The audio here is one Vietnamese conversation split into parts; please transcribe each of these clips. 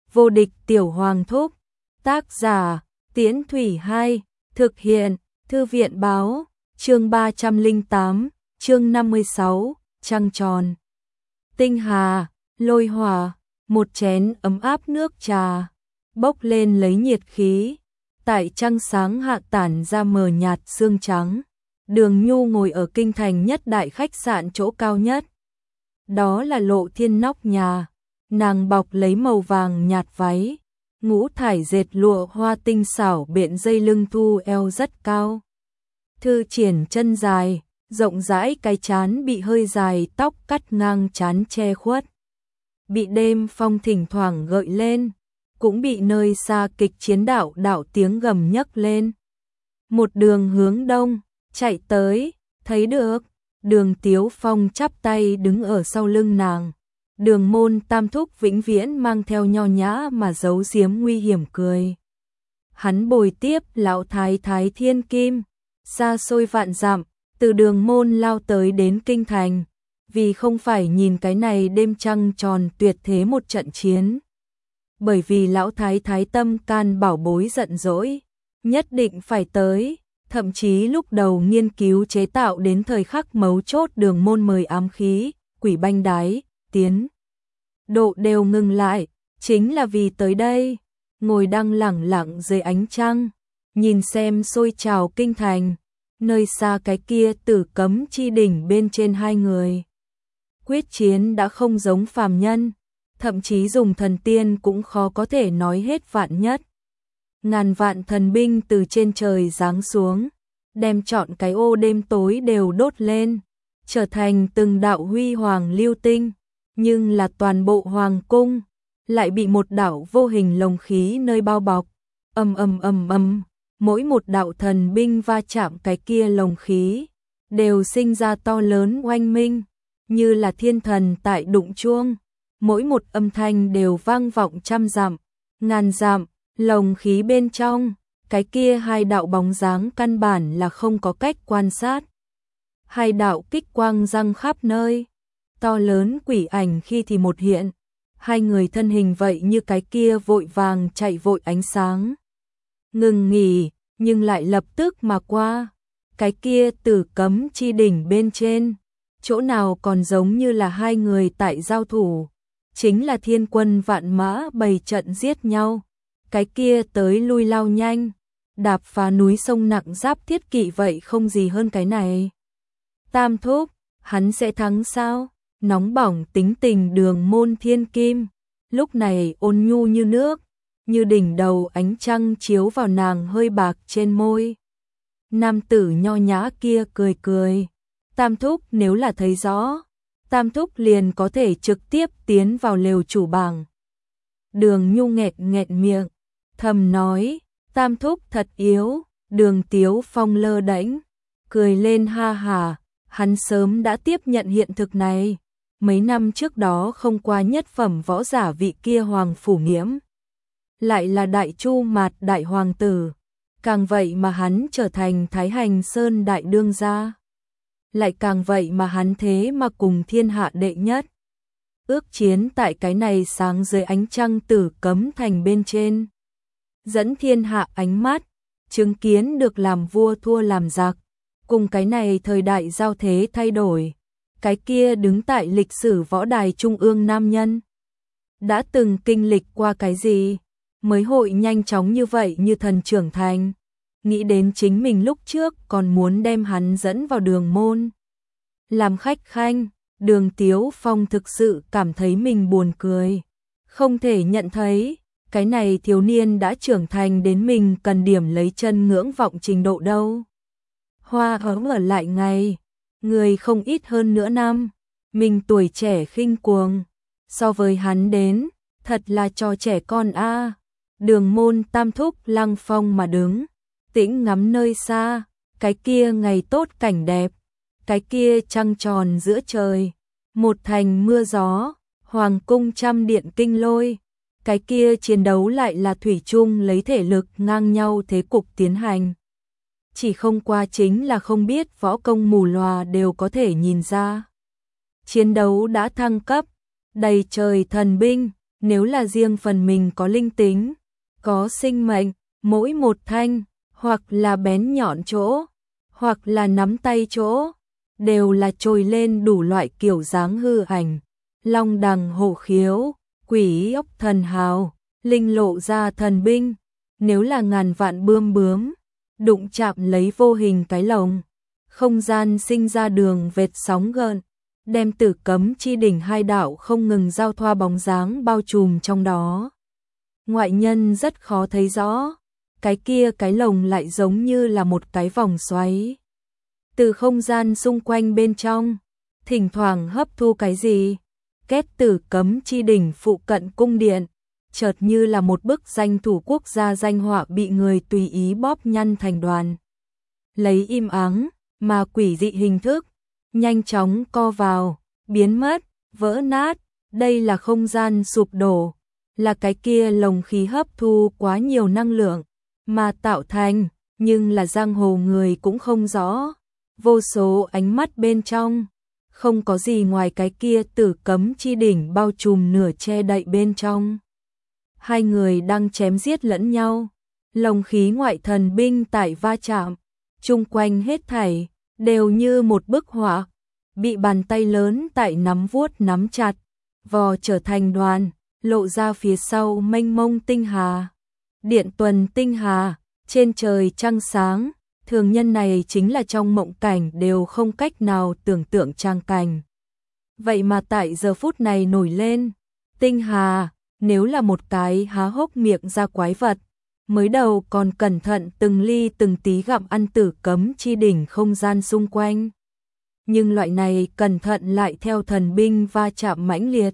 Vô địch tiểu hoàng thúc. Tác giả, Tiễn Thủy 2, thực hiện, Thư viện báo, chương 308, chương 56, trăng tròn. Tinh hà, lôi hỏa, một chén ấm áp nước trà, bốc lên lấy nhiệt khí, tại trăng sáng hạ tản ra mờ nhạt sương trắng. Đường Nhu ngồi ở kinh thành nhất đại khách sạn chỗ cao nhất. Đó là Lộ Thiên nóc nhà, nàng bọc lấy màu vàng nhạt váy, ngũ thải dệt lụa hoa tinh xảo biện dây lưng thu eo rất cao. Thư triển chân dài, rộng rãi cái trán bị hơi dài tóc cắt ngang trán che khuất. Bị đêm phong thỉnh thoảng gợi lên, cũng bị nơi xa kịch chiến đạo tiếng gầm nhấc lên. Một đường hướng đông, chạy tới, thấy được, Đường Tiếu Phong chắp tay đứng ở sau lưng nàng. Đường Môn Tam thúc vĩnh viễn mang theo nho nhã mà giấu giếm nguy hiểm cười. Hắn bồi tiếp lão thái thái thiên kim, xa xôi vạn dặm, từ Đường Môn lao tới đến kinh thành, vì không phải nhìn cái này đêm trăng tròn tuyệt thế một trận chiến. Bởi vì lão thái thái tâm can bảo bối giận dỗi, nhất định phải tới, thậm chí lúc đầu nghiên cứu chế tạo đến thời khắc mấu chốt Đường Môn mời ám khí, quỷ banh đái, tiến độ đều ngừng lại, chính là vì tới đây, ngồi đang lẳng lặng dưới ánh trăng, nhìn xem sôi trào kinh thành, nơi xa cái kia Tử Cấm Chi đỉnh bên trên hai người. Quyết chiến đã không giống phàm nhân, thậm chí dùng thần tiên cũng khó có thể nói hết vạn nhất. Ngàn vạn thần binh từ trên trời giáng xuống, đem trọn cái ô đêm tối đều đốt lên, trở thành từng đạo huy hoàng lưu tinh, nhưng là toàn bộ hoàng cung lại bị một đạo vô hình lồng khí nơi bao bọc. Ầm ầm ầm ầm, mỗi một đạo thần binh va chạm cái kia lồng khí, đều sinh ra to lớn oanh minh, như là thiên thần tại đụng chuông, mỗi một âm thanh đều vang vọng trăm dặm, ngàn dặm. Lồng khí bên trong, cái kia hai đạo bóng dáng căn bản là không có cách quan sát. Hai đạo kích quang răng khắp nơi, to lớn quỷ ảnh khi thì một hiện, hai người thân hình vậy như cái kia vội vàng chạy vội ánh sáng. Ngừng nghỉ, nhưng lại lập tức mà qua, cái kia Tử Cấm Chi đỉnh bên trên, chỗ nào còn giống như là hai người tại giao thủ, chính là thiên quân vạn mã bày trận giết nhau. Cái kia tới lui lao nhanh, đạp phá núi sông nặng giáp thiết kỵ vậy không gì hơn cái này. Tam thúc, hắn sẽ thắng sao? Nóng bỏng tính tình Đường Môn thiên kim, lúc này ôn nhu như nước, như đỉnh đầu ánh trăng chiếu vào nàng hơi bạc trên môi. Nam tử nho nhã kia cười cười, Tam thúc nếu là thấy rõ, Tam thúc liền có thể trực tiếp tiến vào lều chủ bảng. Đường Nhu nghẹt miệng, thầm nói, Tam thúc thật yếu. Đường Tiếu Phong lơ đễnh, cười lên ha hả, hắn sớm đã tiếp nhận hiện thực này. Mấy năm trước đó không qua nhất phẩm võ giả vị kia Hoàng Phủ Nghiễm, lại là Đại Chu Mạt đại hoàng tử, càng vậy mà hắn trở thành Thái Hành Sơn đại đương gia, lại càng vậy mà hắn thế mà cùng thiên hạ đệ nhất ước chiến tại cái này sáng dưới ánh trăng Tử Cấm thành bên trên, dẫn thiên hạ ánh mắt, chứng kiến được làm vua thua làm giặc, cùng cái này thời đại giao thế thay đổi, cái kia đứng tại lịch sử võ đài trung ương nam nhân, đã từng kinh lịch qua cái gì, mới hội nhanh chóng như vậy như thần trưởng thành, nghĩ đến chính mình lúc trước còn muốn đem hắn dẫn vào Đường Môn làm khách khanh. Đường Tiếu Phong thực sự cảm thấy mình buồn cười, không thể nhận thấy, cái này thiếu niên đã trưởng thành đến mình cần điểm lấy chân ngưỡng vọng trình độ đâu. Hoa ở lại ngày, người không ít hơn nửa năm, mình tuổi trẻ khinh cuồng, so với hắn đến, thật là trò trẻ con a. Đường Môn Tam thúc lăng phong mà đứng, tĩnh ngắm nơi xa, cái kia ngày tốt cảnh đẹp, cái kia trăng tròn giữa trời, một thành mưa gió, hoàng cung trăm điện kinh lôi, cái kia chiến đấu lại là thủy chung lấy thể lực ngang nhau thế cục tiến hành. Chỉ không qua chính là không biết võ công mù lòa đều có thể nhìn ra. Chiến đấu đã thăng cấp, đầy trời thần binh, nếu là riêng phần mình có linh tính, có sinh mệnh, mỗi một thanh, hoặc là bén nhọn chỗ, hoặc là nắm tay chỗ, đều là trồi lên đủ loại kiểu dáng hư ảnh, long đằng hổ khiếu, quỷ ốc thần hào, linh lộ ra thần binh, nếu là ngàn vạn bươm bướm, đụng chạm lấy vô hình cái lồng, không gian sinh ra đường vệt sóng gợn, đem Tử Cấm Chi đỉnh hai đạo không ngừng giao thoa bóng dáng bao trùm trong đó. Ngoại nhân rất khó thấy rõ, cái kia cái lồng lại giống như là một cái vòng xoáy. Từ không gian xung quanh bên trong, thỉnh thoảng hấp thu cái gì, kết Tử Cấm Chi đỉnh phụ cận cung điện, chợt như là một bức danh thủ quốc gia danh họa bị người tùy ý bóp nhăn thành đoàn. Lấy im ắng, mà quỷ dị hình thức, nhanh chóng co vào, biến mất, vỡ nát, đây là không gian sụp đổ, là cái kia lồng khí hấp thu quá nhiều năng lượng, mà tạo thành, nhưng là giang hồ người cũng không rõ, vô số ánh mắt bên trong, không có gì ngoài cái kia Tử Cấm Chi đỉnh bao trùm nửa che đậy bên trong. Hai người đang chém giết lẫn nhau, lồng khí ngoại thần binh tại va chạm, chung quanh hết thảy, đều như một bức họa, bị bàn tay lớn tại nắm vuốt nắm chặt, vò trở thành đoàn, lộ ra phía sau mênh mông tinh hà. Điện tuần tinh hà, trên trời trăng sáng, thường nhân này chính là trong mộng cảnh đều không cách nào tưởng tượng trang cảnh. Vậy mà tại giờ phút này nổi lên, tinh hà, nếu là một cái há hốc miệng ra quái vật, mới đầu còn cẩn thận từng ly từng tí gặm ăn Tử Cấm Chi đỉnh không gian xung quanh. Nhưng loại này cẩn thận lại theo thần binh va chạm mãnh liệt,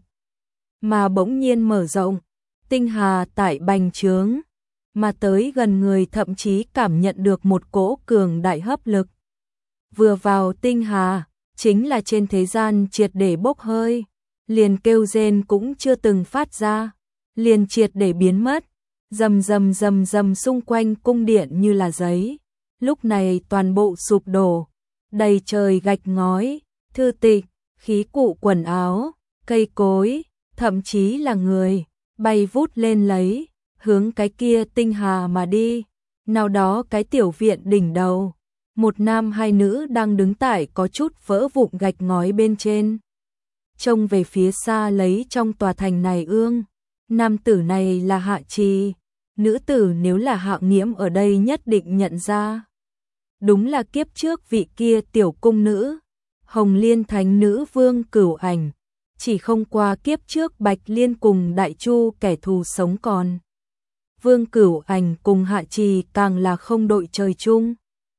mà bỗng nhiên mở rộng, tinh hà tại bành trướng, mà tới gần người thậm chí cảm nhận được một cỗ cường đại hấp lực. Vừa vào tinh hà, chính là trên thế gian triệt để bốc hơi, liền kêu rên cũng chưa từng phát ra, liền triệt để biến mất, rầm rầm rầm rầm xung quanh cung điện như là giấy, lúc này toàn bộ sụp đổ, đầy trời gạch ngói, thư tịch, khí cụ quần áo, cây cối, thậm chí là người, bay vút lên lấy, hướng cái kia tinh hà mà đi. Nào đó cái tiểu viện đỉnh đầu, một nam hai nữ đang đứng tại có chút vỡ vụn gạch ngói bên trên. Trông về phía xa lấy trong tòa thành này ương, nam tử này là Hạ Trì, nữ tử nếu là Hạ Nghiễm ở đây nhất định nhận ra. Đúng là kiếp trước vị kia tiểu cung nữ, Hồng Liên Thánh Nữ Vương Cửu Ảnh, chỉ không qua kiếp trước Bạch Liên cùng Đại Chu kẻ thù sống còn. Vương Cửu Ảnh cùng Hạ Trì càng là không đội trời chung.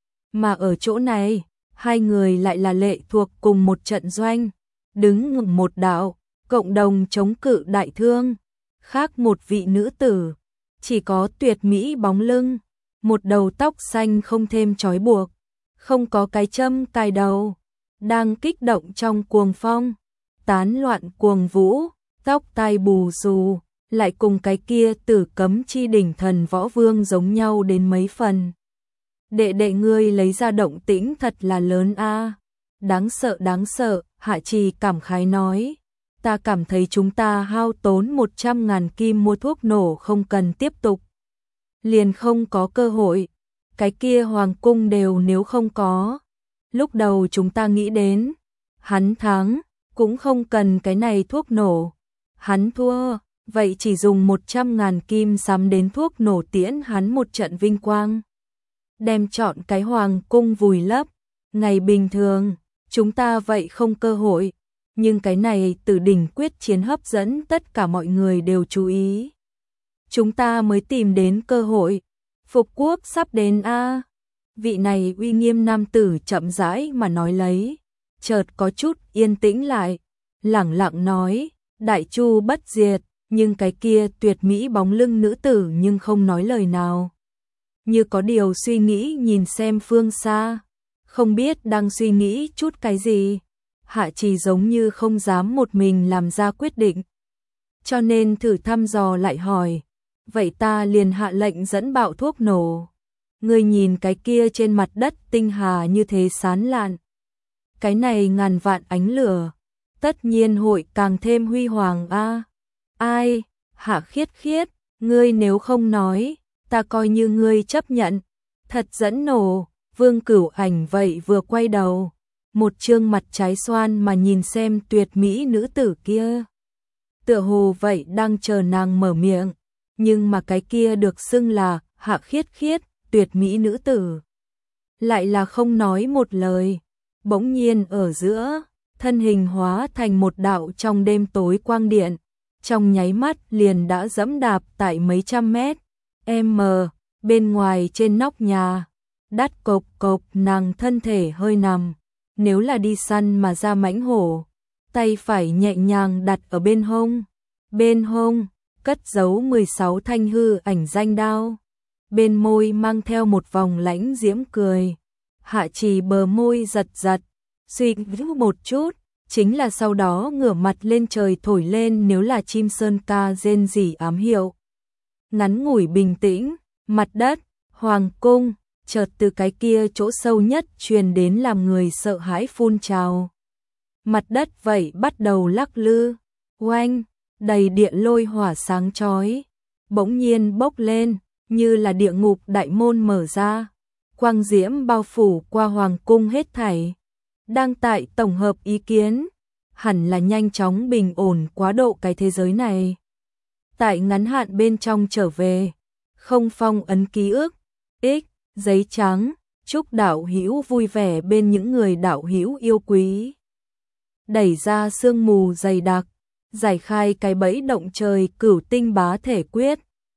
Mà ở chỗ này, hai người lại là lệ thuộc cùng một trận doanh, đứng ngừng một đạo, cộng đồng chống cự đại thương. Khác một vị nữ tử, chỉ có tuyệt mỹ bóng lưng, một đầu tóc xanh không thêm trói buộc, không có cái châm cài đầu, đang kích động trong cuồng phong, tán loạn cuồng vũ, tóc tai bù xù, lại cùng cái kia Tử Cấm Chi đỉnh thần võ vương giống nhau đến mấy phần. Đệ đệ ngươi lấy ra động tĩnh thật là lớn a, đáng sợ, Hạ Trì cảm khái nói. Ta cảm thấy chúng ta hao tốn 100.000 kim mua thuốc nổ không cần tiếp tục. Liền không có cơ hội, cái kia hoàng cung đều nếu không có. Lúc đầu chúng ta nghĩ đến, hắn thắng, cũng không cần cái này thuốc nổ. Hắn thua, vậy chỉ dùng 100.000 kim sắm đến thuốc nổ tiễn hắn một trận vinh quang. Đem chọn cái hoàng cung vùi lấp, ngày bình thường, chúng ta vậy không cơ hội. Nhưng cái này Tử đỉnh quyết chiến hấp dẫn tất cả mọi người đều chú ý. Chúng ta mới tìm đến cơ hội, phục quốc sắp đến a. Vị này uy nghiêm nam tử chậm rãi mà nói lấy, chợt có chút yên tĩnh lại, lẳng lặng nói, Đại Chu bất diệt, nhưng cái kia tuyệt mỹ bóng lưng nữ tử nhưng không nói lời nào. Như có điều suy nghĩ nhìn xem phương xa, không biết đang suy nghĩ chút cái gì. Hạ Trì giống như không dám một mình làm ra quyết định, cho nên thử thăm dò lại hỏi, vậy ta liền hạ lệnh dẫn bạo thuốc nổ. Ngươi nhìn cái kia trên mặt đất tinh hà như thế sán lạn, cái này ngàn vạn ánh lửa, tất nhiên hội càng thêm huy hoàng a. Ai, Hạ Khiết Khiết, ngươi nếu không nói, ta coi như ngươi chấp nhận. Thật dẫn nổ, Vương Cửu Ảnh vậy vừa quay đầu, một trương mặt trái xoan mà nhìn xem tuyệt mỹ nữ tử kia. Tựa hồ vậy đang chờ nàng mở miệng, nhưng mà cái kia được xưng là Hạ Khiết Khiết, tuyệt mỹ nữ tử. Lại là không nói một lời, bỗng nhiên ở giữa, thân hình hóa thành một đạo trong đêm tối quang điện, trong nháy mắt liền đã dẫm đạp tại mấy trăm mét, bên ngoài trên nóc nhà, đắt cộp cộp nàng thân thể hơi nằm, nếu là đi săn mà ra mãnh hổ, tay phải nhẹ nhàng đặt ở bên hông, cất giấu 16 thanh hư ảnh danh đao, bên môi mang theo một vòng lãnh diễm cười. Hạ Trì bờ môi giật giật, suy nghĩ một chút, chính là sau đó ngửa mặt lên trời thổi lên nếu là chim sơn ca rên rỉ ám hiệu. Ngắn ngủi bình tĩnh, mặt đất, hoàng cung, chợt từ cái kia chỗ sâu nhất truyền đến làm người sợ hãi phun trào. Mặt đất vậy bắt đầu lắc lư, oanh, đầy địa lôi hỏa sáng chói, bỗng nhiên bốc lên, như là địa ngục đại môn mở ra, quang diễm bao phủ qua hoàng cung hết thảy. Đang tại tổng hợp ý kiến, hẳn là nhanh chóng bình ổn quá độ cái thế giới này. Tại ngắn hạn bên trong trở về, không phong ấn ký ức, giấy trắng, chúc đạo hữu vui vẻ bên những người đạo hữu yêu quý. Đẩy ra sương mù dày đặc, giải khai cái bẫy động trời cửu tinh bá thể quyết.